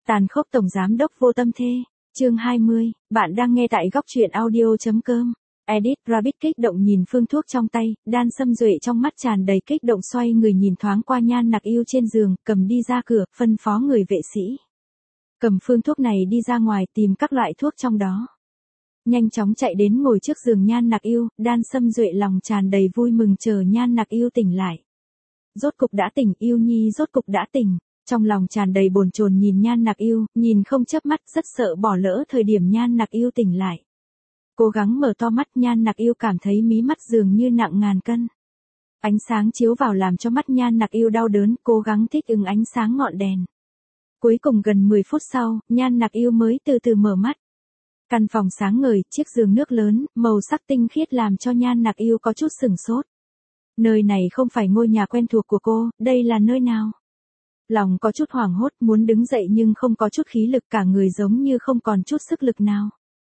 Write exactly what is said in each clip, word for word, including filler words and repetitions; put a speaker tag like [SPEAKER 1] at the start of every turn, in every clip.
[SPEAKER 1] Tàn khốc tổng giám đốc vô tâm thê, chương hai mươi, bạn đang nghe tại góc truyện audio.com. Edit Rabbit kích động nhìn phương thuốc trong tay, Đan Sâm Duệ trong mắt tràn đầy kích động xoay người nhìn thoáng qua Nhan Nặc Yêu trên giường, cầm đi ra cửa, phân phó người vệ sĩ. Cầm phương thuốc này đi ra ngoài tìm các loại thuốc trong đó. Nhanh chóng chạy đến ngồi trước giường Nhan Nặc Yêu, Đan Sâm Duệ lòng tràn đầy vui mừng chờ Nhan Nặc Yêu tỉnh lại. Rốt cục đã tỉnh, Yêu Nhi rốt cục đã tỉnh. Trong lòng tràn đầy bồn chồn nhìn Nhan Nặc Yêu, nhìn không chớp mắt, rất sợ bỏ lỡ thời điểm Nhan Nặc Yêu tỉnh lại. Cố gắng mở to mắt, Nhan Nặc Yêu cảm thấy mí mắt dường như nặng ngàn cân. Ánh sáng chiếu vào làm cho mắt Nhan Nặc Yêu đau đớn, cố gắng thích ứng ánh sáng ngọn đèn. Cuối cùng gần mười phút sau, Nhan Nặc Yêu mới từ từ mở mắt. Căn phòng sáng ngời, chiếc giường nước lớn, màu sắc tinh khiết làm cho Nhan Nặc Yêu có chút sửng sốt. Nơi này không phải ngôi nhà quen thuộc của cô, đây là nơi nào? Lòng có chút hoảng hốt, muốn đứng dậy nhưng không có chút khí lực, cả người giống như không còn chút sức lực nào.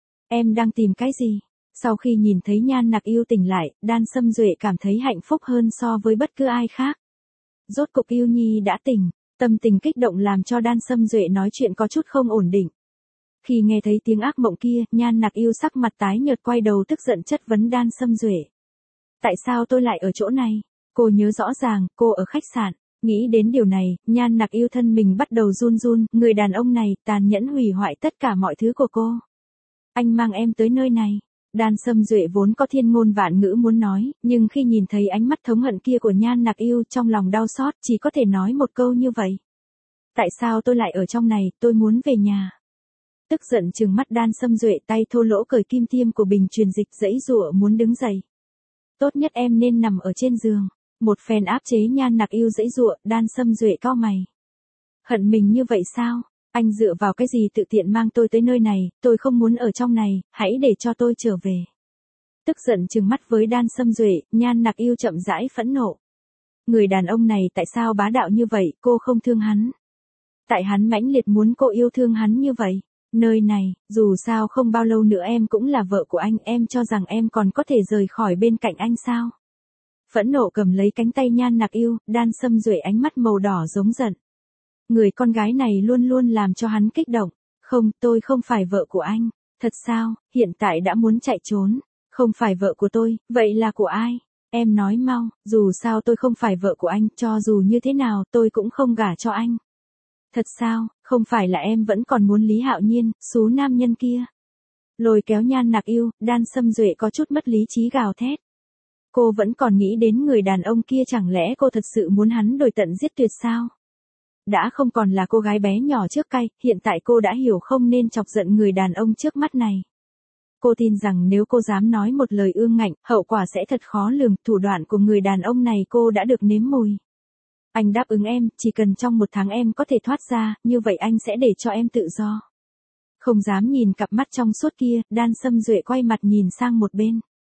[SPEAKER 1] Em đang tìm cái gì? Sau khi nhìn thấy Nhan Nặc Yêu tỉnh lại, Đan Sâm Duệ cảm thấy hạnh phúc hơn so với bất cứ ai khác. Rốt cục Yêu Nhi đã tỉnh, tâm tình kích động làm cho Đan Sâm Duệ nói chuyện có chút không ổn định. Khi nghe thấy tiếng ác mộng kia, Nhan Nặc Yêu sắc mặt tái nhợt quay đầu tức giận chất vấn Đan Sâm Duệ. Tại sao tôi lại ở chỗ này? Cô nhớ rõ ràng, cô ở khách sạn. Nghĩ đến điều này, Nhan Nặc Yêu thân mình bắt đầu run run, người đàn ông này tàn nhẫn hủy hoại tất cả mọi thứ của cô. Anh mang em tới nơi này. Đan Sâm Duệ vốn có thiên ngôn vạn ngữ muốn nói, nhưng khi nhìn thấy ánh mắt thống hận kia của Nhan Nặc Yêu trong lòng đau xót, chỉ có thể nói một câu như vậy. Tại sao tôi lại ở trong này, tôi muốn về nhà. Tức giận trừng mắt Đan Sâm Duệ tay thô lỗ cởi kim tiêm của bình truyền dịch giãy giụa muốn đứng dậy. Tốt nhất em nên nằm ở trên giường. Một phen áp chế Nhan Nặc Yêu giãy giụa, Đan Sâm Duệ cau mày. Hận mình như vậy sao? Anh dựa vào cái gì tự tiện mang tôi tới nơi này, tôi không muốn ở trong này, hãy để cho tôi trở về. Tức giận trừng mắt với Đan Sâm Duệ, Nhan Nặc Yêu chậm rãi phẫn nộ. Người đàn ông này tại sao bá đạo như vậy, cô không thương hắn? Tại hắn mãnh liệt muốn cô yêu thương hắn như vậy. Nơi này, dù sao không bao lâu nữa em cũng là vợ của anh, em cho rằng em còn có thể rời khỏi bên cạnh anh sao? Phẫn nộ cầm lấy cánh tay Nhan Nặc Yêu, Đan Sâm Duệ ánh mắt màu đỏ giống giận. Người con gái này luôn luôn làm cho hắn kích động. Không, tôi không phải vợ của anh. Thật sao, hiện tại đã muốn chạy trốn. Không phải vợ của tôi, vậy là của ai? Em nói mau, dù sao tôi không phải vợ của anh, cho dù như thế nào tôi cũng không gả cho anh. Thật sao, không phải là em vẫn còn muốn Lý Hạo Nhiên, xú nam nhân kia. Lôi kéo Nhan Nặc Yêu, Đan Sâm Duệ có chút mất lý trí gào thét. Cô vẫn còn nghĩ đến người đàn ông kia, chẳng lẽ cô thật sự muốn hắn đổi tận giết tuyệt sao? Đã không còn là cô gái bé nhỏ trước cay, hiện tại cô đã hiểu không nên chọc giận người đàn ông trước mắt này. Cô tin rằng nếu cô dám nói một lời ương ngạnh, hậu quả sẽ thật khó lường, thủ đoạn của người đàn ông này cô đã được nếm mùi. Anh đáp ứng em, chỉ cần trong một tháng em có thể thoát ra, như vậy anh sẽ để cho em tự do. Không dám nhìn cặp mắt trong suốt kia, Đan Sâm Duệ quay mặt nhìn sang một bên.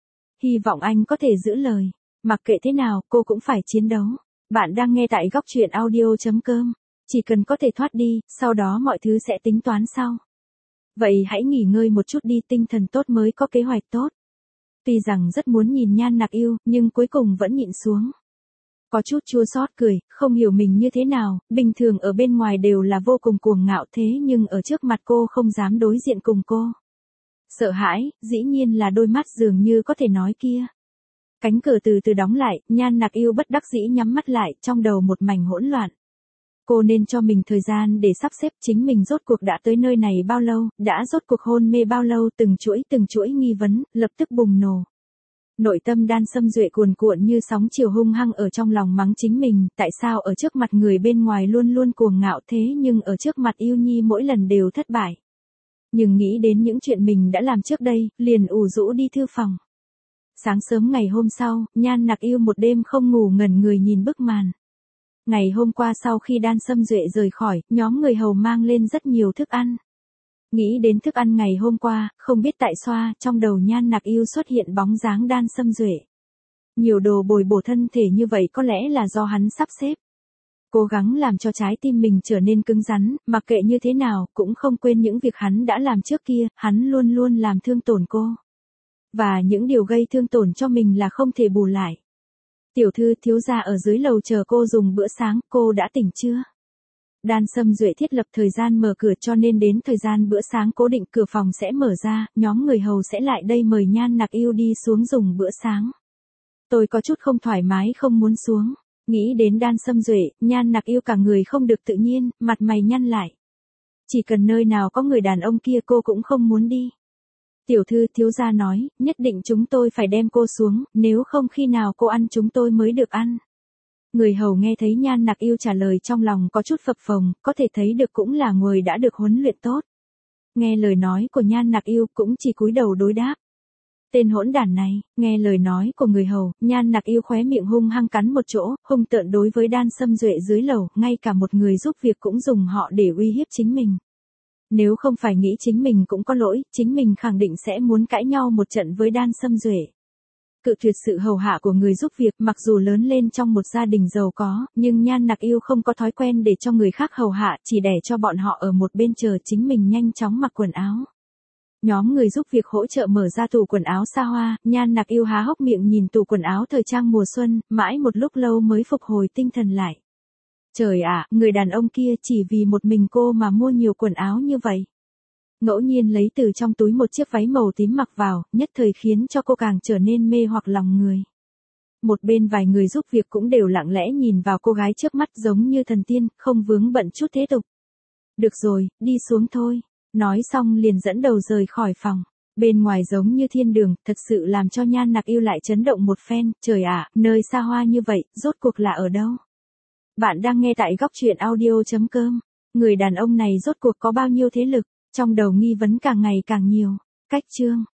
[SPEAKER 1] Hy vọng anh có thể giữ lời. Mặc kệ thế nào, cô cũng phải chiến đấu. Bạn đang nghe tại góc truyện audio.com. Chỉ cần có thể thoát đi, sau đó mọi thứ sẽ tính toán sau. Vậy hãy nghỉ ngơi một chút đi, tinh thần tốt mới có kế hoạch tốt. Tuy rằng rất muốn nhìn Nhan Nặc Yêu, nhưng cuối cùng vẫn nhịn xuống. Có chút chua xót cười, không hiểu mình như thế nào, bình thường ở bên ngoài đều là vô cùng cuồng ngạo thế nhưng ở trước mặt cô không dám đối diện cùng cô. Sợ hãi, dĩ nhiên là đôi mắt dường như có thể nói kia. Cánh cửa từ từ đóng lại, Nhan Nặc Yêu bất đắc dĩ nhắm mắt lại, trong đầu một mảnh hỗn loạn. Cô nên cho mình thời gian để sắp xếp chính mình rốt cuộc đã tới nơi này bao lâu, đã rốt cuộc hôn mê bao lâu, từng chuỗi từng chuỗi nghi vấn, lập tức bùng nổ. Nội tâm Đan Sâm Duệ cuồn cuộn như sóng chiều hung hăng ở trong lòng mắng chính mình, tại sao ở trước mặt người bên ngoài luôn luôn cuồng ngạo thế nhưng ở trước mặt Yêu Nhi mỗi lần đều thất bại. Nhưng nghĩ đến những chuyện mình đã làm trước đây, liền ủ rũ đi thư phòng. Sáng sớm ngày hôm sau, Nhan Nặc Yêu một đêm không ngủ ngẩn người nhìn bức màn. Ngày hôm qua sau khi Đan Sâm Duệ rời khỏi, nhóm người hầu mang lên rất nhiều thức ăn. Nghĩ đến thức ăn ngày hôm qua, không biết tại xoa, trong đầu Nhan Nặc Yêu xuất hiện bóng dáng Đan Sâm Duệ. Nhiều đồ bồi bổ thân thể như vậy có lẽ là do hắn sắp xếp. Cố gắng làm cho trái tim mình trở nên cứng rắn, mặc kệ như thế nào, cũng không quên những việc hắn đã làm trước kia, hắn luôn luôn làm thương tổn cô. Và những điều gây thương tổn cho mình là không thể bù lại. Tiểu thư, thiếu gia ở dưới lầu chờ cô dùng bữa sáng, cô đã tỉnh chưa? Đan Sâm Duệ thiết lập thời gian mở cửa cho nên đến thời gian bữa sáng cố định cửa phòng sẽ mở ra, nhóm người hầu sẽ lại đây mời Nhan Nặc Yêu đi xuống dùng bữa sáng. Tôi có chút không thoải mái không muốn xuống. Nghĩ đến Đan Sâm Duệ, Nhan Nặc Yêu cả người không được tự nhiên, mặt mày nhăn lại. Chỉ cần nơi nào có người đàn ông kia cô cũng không muốn đi. Tiểu thư thiếu gia nói, nhất định chúng tôi phải đem cô xuống, nếu không khi nào cô ăn chúng tôi mới được ăn. Người hầu nghe thấy Nhan Nặc Yêu trả lời trong lòng có chút phập phồng, có thể thấy được cũng là người đã được huấn luyện tốt. Nghe lời nói của Nhan Nặc Yêu cũng chỉ cúi đầu đối đáp. Tên hỗn đản này, nghe lời nói của người hầu, Nhan Nặc Yêu khóe miệng hung hăng cắn một chỗ, hung tợn đối với Đan Sâm Duệ dưới lầu, ngay cả một người giúp việc cũng dùng họ để uy hiếp chính mình. Nếu không phải nghĩ chính mình cũng có lỗi, chính mình khẳng định sẽ muốn cãi nhau một trận với Đan Sâm Duệ. Cự tuyệt sự hầu hạ của người giúp việc, mặc dù lớn lên trong một gia đình giàu có, nhưng Nhan Nặc Yêu không có thói quen để cho người khác hầu hạ, chỉ để cho bọn họ ở một bên chờ chính mình nhanh chóng mặc quần áo. Nhóm người giúp việc hỗ trợ mở ra tủ quần áo xa hoa, Nhan Nặc Yêu há hốc miệng nhìn tủ quần áo thời trang mùa xuân, mãi một lúc lâu mới phục hồi tinh thần lại. Trời ạ, người đàn ông kia chỉ vì một mình cô mà mua nhiều quần áo như vậy. Ngẫu nhiên lấy từ trong túi một chiếc váy màu tím mặc vào, nhất thời khiến cho cô càng trở nên mê hoặc lòng người. Một bên vài người giúp việc cũng đều lặng lẽ nhìn vào cô gái trước mắt giống như thần tiên, không vướng bận chút thế tục. Được rồi, đi xuống thôi. Nói xong liền dẫn đầu rời khỏi phòng. Bên ngoài giống như thiên đường, thật sự làm cho Nhan Nặc Yêu lại chấn động một phen. Trời ạ, nơi xa hoa như vậy, rốt cuộc là ở đâu? Bạn đang nghe tại góc truyện audio chấm com. Người đàn ông này rốt cuộc có bao nhiêu thế lực? Trong đầu nghi vấn càng ngày càng nhiều. Cách chương